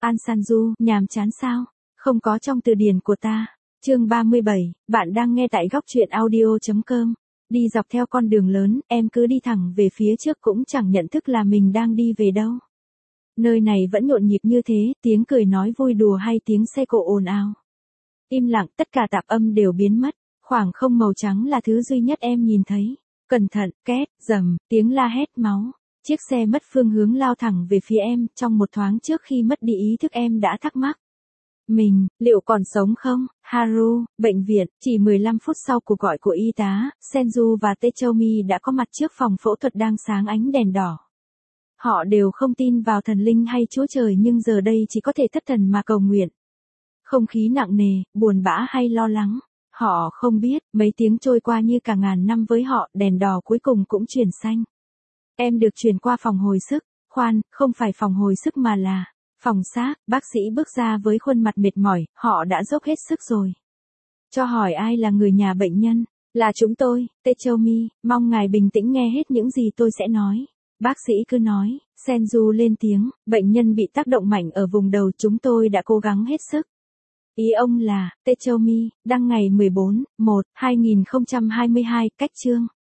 An Sanju, nhàm chán sao? Không có trong từ điển của ta. Chương 37, bạn đang nghe tại góc truyện audio.com. Đi dọc theo con đường lớn, em cứ đi thẳng về phía trước cũng chẳng nhận thức là mình đang đi về đâu. Nơi này vẫn nhộn nhịp như thế, tiếng cười nói vui đùa hay tiếng xe cộ ồn ào. Im lặng, tất cả tạp âm đều biến mất, khoảng không màu trắng là thứ duy nhất em nhìn thấy. Cẩn thận, két, rầm, tiếng la hét máu. Chiếc xe mất phương hướng lao thẳng về phía em, trong một thoáng trước khi mất đi ý thức em đã thắc mắc. Mình, liệu còn sống không? Haru, bệnh viện, chỉ 15 phút sau cuộc gọi của y tá, Senju và Techoumi đã có mặt trước phòng phẫu thuật đang sáng ánh đèn đỏ. Họ đều không tin vào thần linh hay Chúa Trời nhưng giờ đây chỉ có thể thất thần mà cầu nguyện. Không khí nặng nề, buồn bã hay lo lắng. Họ không biết, mấy tiếng trôi qua như cả ngàn năm với họ, đèn đỏ cuối cùng cũng chuyển xanh. Em được chuyển qua phòng hồi sức, khoan, không phải phòng hồi sức mà là phòng xác. Bác sĩ bước ra với khuôn mặt mệt mỏi, họ đã dốc hết sức rồi. Cho hỏi ai là người nhà bệnh nhân? Là chúng tôi, Techoumi, mong ngài bình tĩnh nghe hết những gì tôi sẽ nói. Bác sĩ cứ nói, Senju lên tiếng, bệnh nhân bị tác động mạnh ở vùng đầu, chúng tôi đã cố gắng hết sức. Ý ông là, Techoumi, đăng ngày 14/1/2022, cách chương.